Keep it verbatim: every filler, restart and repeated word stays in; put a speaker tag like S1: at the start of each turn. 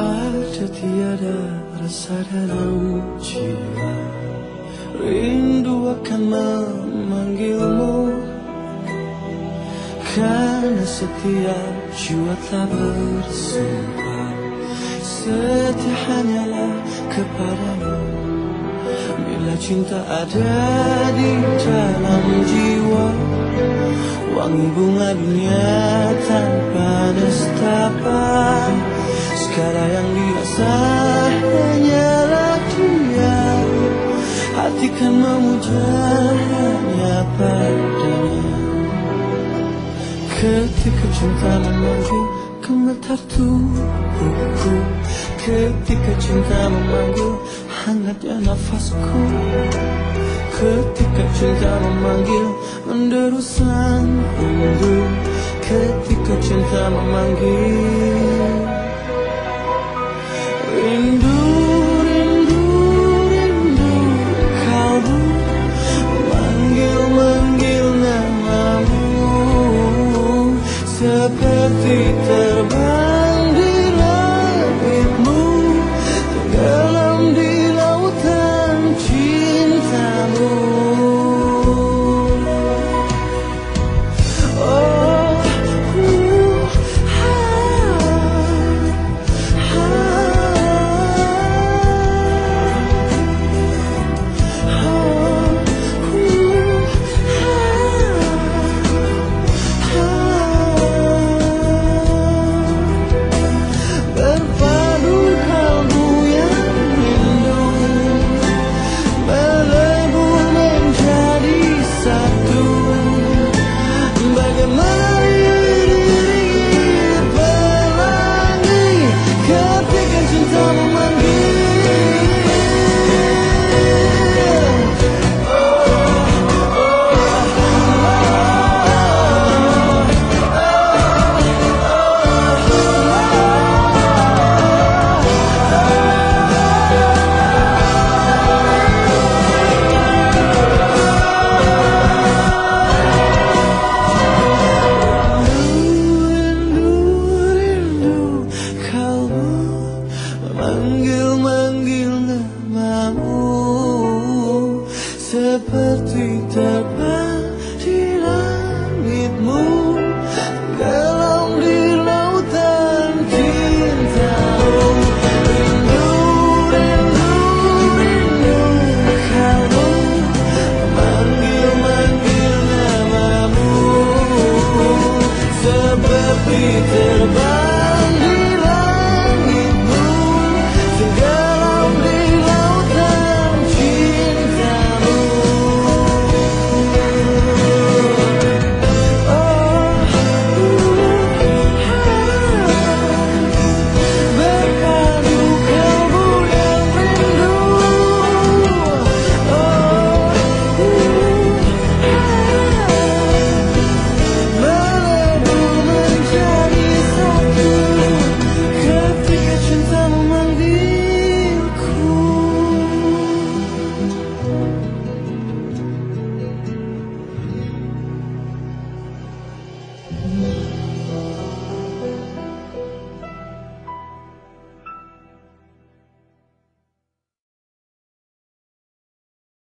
S1: ada tiada rasa dalam jiwa. Rindu akan memanggilmu, karena setiap jiwa telah bersumpah setia hanyalah kepadamu. Bila cinta ada di dalam jiwa, wangi bunga dunia tanpa nestapa. Segala yang dirasa hanyalah dia, hati kan memuja hanya padanya. Ketika cinta memanggil gemetar tubuhku, ketika cinta memanggil hangatnya nafasku, ketika cinta memanggil menderu sang rindu, ketika cinta memanggil. Rindu, rindu, rindu, kalbu memanggil-manggil namamu, seperti terbang di langitmu, tenggelam di lautan cintamu. Oh, uh, ha, ha, oh, uh, ha, berpadu kalbu yang rindu, melebur menjadi satu. Bagaimana diri pelangi ketika cinta memanggil. Rindu, rindu, kalbu memanggil